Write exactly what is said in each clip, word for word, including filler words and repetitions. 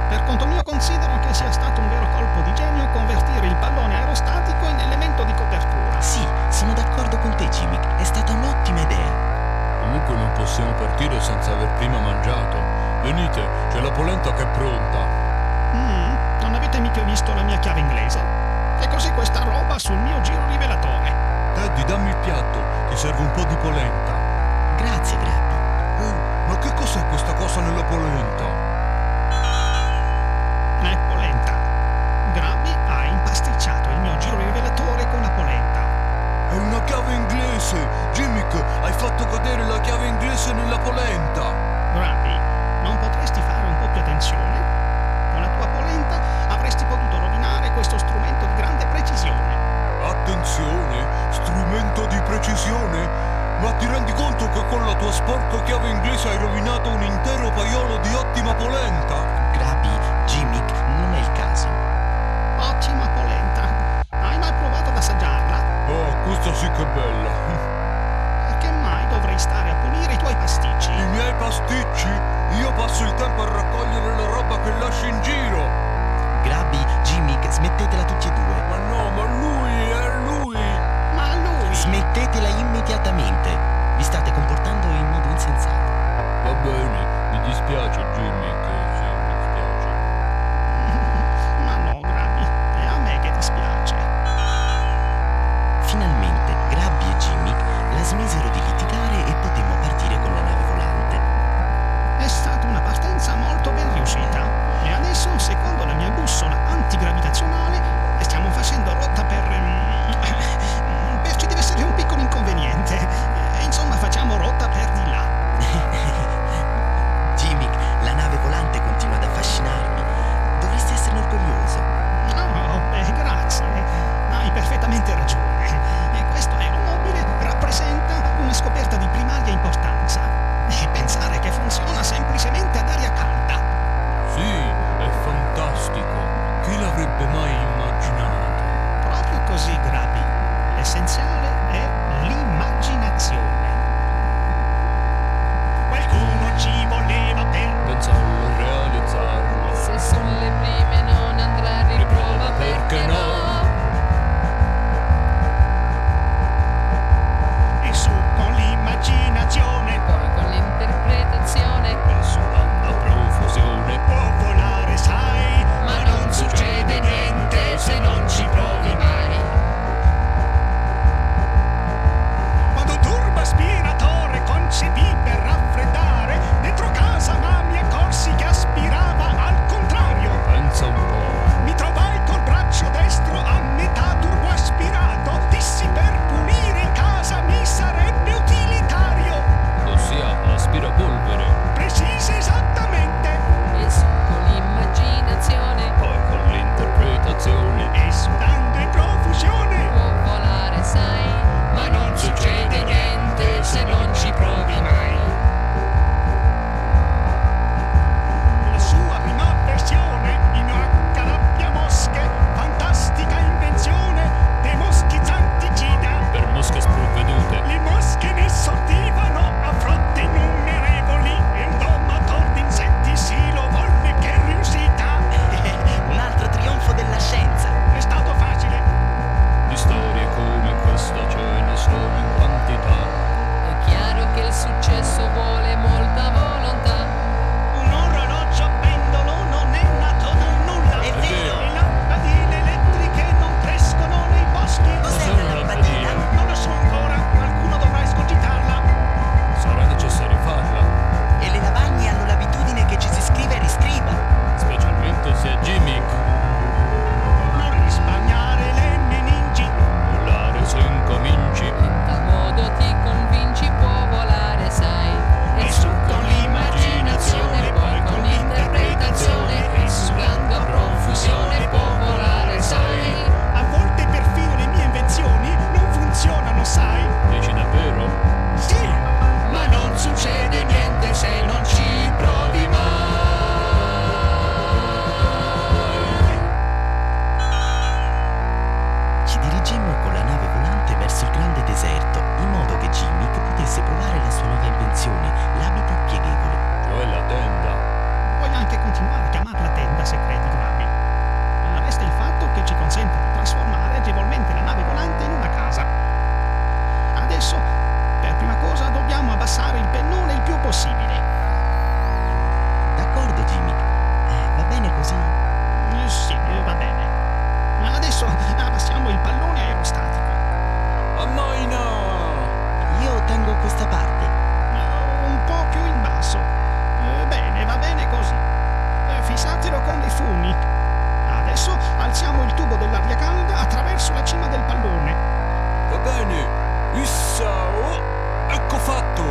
Per conto mio considero che sia stato un vero colpo di genio convertire il pallone aerostatico in elemento di copertura. Sì, sono d'accordo con te, Jimmy. È stata un'ottima idea. Comunque non possiamo partire senza aver prima mangiato. Venite, c'è la polenta che è pronta. Mm, non avete mica visto la mia chiave inglese? Che cos'è questa roba sul mio giro rivelatore? Teddy, dammi il piatto, ti serve un po' di polenta. Grazie, Grabby. Ehi, ma che cos'è questa cosa nella polenta? È polenta. Grabby ha impasticciato il mio giro rivelatore con la polenta. È una chiave inglese! Jimmick, hai fatto cadere la chiave inglese nella polenta! Grabby, non potresti fare un po' più attenzione? Con la tua polenta avresti potuto rovinare questo strumento di grande precisione. Attenzione, strumento di precisione? Ma ti rendi conto che con la tua sporca fumi. Adesso alziamo il tubo dell'aria calda attraverso la cima del pallone. Va bene, issa, oh, ecco fatto.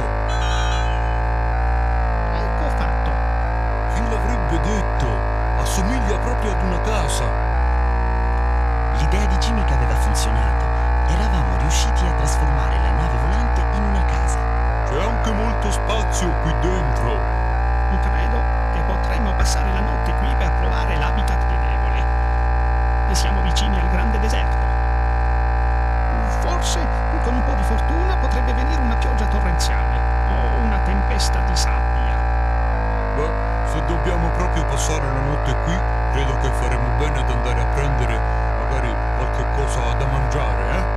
Ecco fatto. Chi l'avrebbe detto? Assomiglia proprio ad una casa. L'idea di Gimmick aveva funzionato. Eravamo riusciti a trasformare la nave volante in una casa. C'è anche molto spazio qui dentro. Credo che potremmo passare la notte qui per provare l'habitat piedevole. E siamo vicini al grande deserto. Forse, con un po' di fortuna, potrebbe venire una pioggia torrenziale o una tempesta di sabbia. Beh, se dobbiamo proprio passare la notte qui, credo che faremo bene ad andare a prendere magari qualche cosa da mangiare, eh?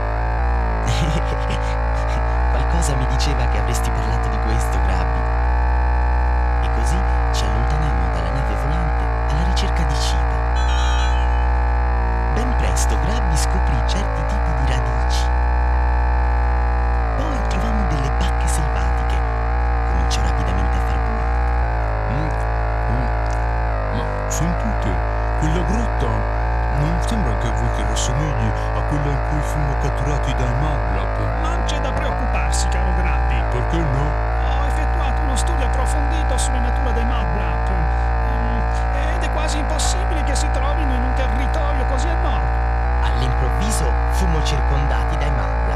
Qualcosa mi diceva che avresti parlato di questo, Grabby. E così ci allontanammo dalla nave volante alla ricerca di cibo. Ben presto Grabby scoprì certi tipi di radici. Poi trovammo delle bacche selvatiche. Cominciò rapidamente a far buio. Mm, mm. Ma sentite, quella grotta non sembra anche a voi che rassomigli a quella in cui fummo catturati dai Maglap? Non c'è da preoccuparsi, caro Grabby. Perché no? Ho effettuato uno studio approfondito sulla natura dei Mablap. Mm, ed è quasi impossibile che si trovino in un territorio così a nord. All'improvviso fummo circondati dai Maglap.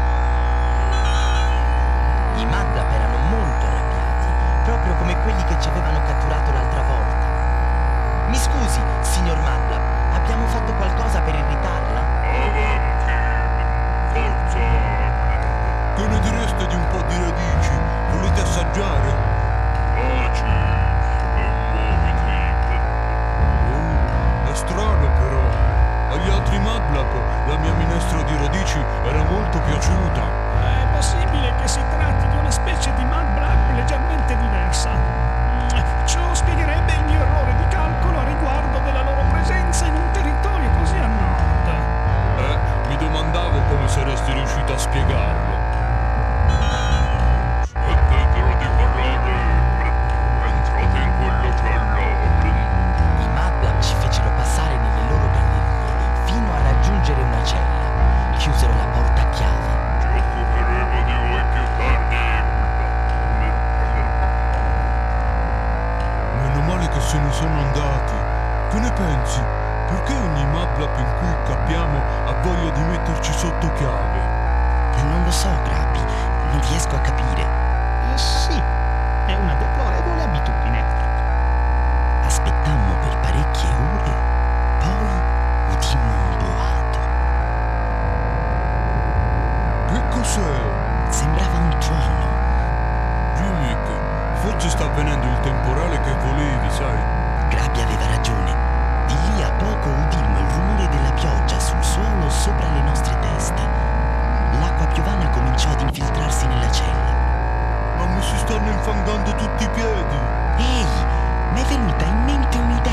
I Maglap erano molto arrabbiati, proprio come quelli che ci avevano catturato l'altra volta. Mi scusi, signor Maglap, abbiamo fatto qualcosa per irritarla? Avanti, forza! Che ne direste di un po' di radici? Volete assaggiare? Taci e muoviti. Oh, è strano però. Agli altri Maglap la mia minestra di radici era molto piaciuta. È possibile che si tratti di una specie di Mablap leggermente diversa. Mm, Ciò spiegherebbe il mio errore di calcolo a riguardo della loro presenza in un territorio così a nord. Eh, mi domandavo come saresti riuscito a spiegarlo. Smettetela di parlare. Entrate in quell'hotel. I Maglap ci fecero passare nelle loro gallerie fino a raggiungere una cella. Chiusero la porta a chiave. Ci occuperemo di voi più tardi. Meno male che se ne sono andati. Che ne pensi? Perché ogni Maglap in cui capiamo ha voglia di metterci sotto chiave? E non lo so, Grabby, non riesco a capire. Eh sì, è una deplorevole abitudine. Aspettammo per parecchie ore, poi udimmo un boato. Che cos'è? Sembrava un tuono. Gimmick, forse sta avvenendo il temporale che volevi, sai? Grabby aveva ragione. Di lì a poco udimmo il rumore della pioggia sul suolo sopra le nostre teste. L'acqua piovana cominciò ad infiltrarsi nella cella. Ma mi si stanno infangando tutti i piedi. Ehi, mi è venuta in mente un'idea.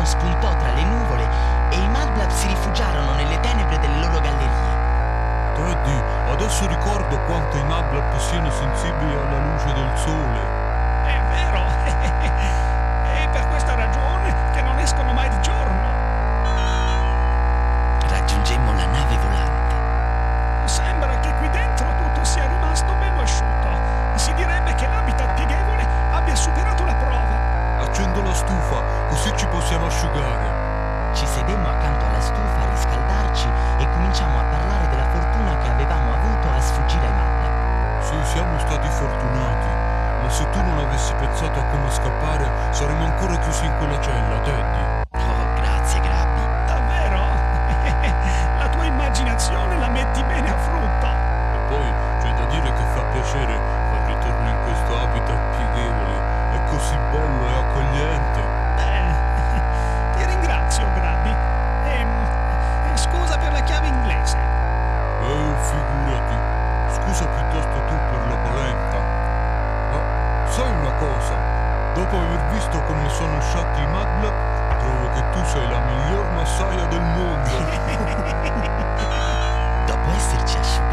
spuntò tra le nuvole e i Malblab si rifugiarono nelle tenebre delle loro gallerie. Teddy, adesso ricordo quanto i Mablab siano sensibili alla luce del sole. È vero. E per questa ragione che non escono mai di giorno. Raggiungemmo la nave volante. Sembra che qui dentro tutto sia rimasto bello asciutto. Si direbbe che l'habitat pieghevole abbia superato la prova. Accendo la stufa, così ci possiamo asciugare. Ci sedemmo accanto alla stufa a riscaldarci e cominciamo a parlare della fortuna che avevamo avuto a sfuggire ai Malblab. Sì, siamo stati fortunati, ma se tu non avessi pensato a come scappare, saremmo ancora chiusi in quella cella, Teddy. Oh, grazie, Grabby. Davvero? La tua immaginazione la metti bene a frutto. E poi c'è da dire che fa piacere far ritorno in questo habitat pieghevole. È così bello e accogliente. Beh, ti ringrazio, Grabby. Ehm, scusa per la chiave inglese. Eh, figurati. Scusa piuttosto tu per la polenta. Ma sai una cosa? Dopo aver visto come sono sciatti i Malblab, trovo che tu sei la miglior massaia del mondo. Dopo esserci asciugati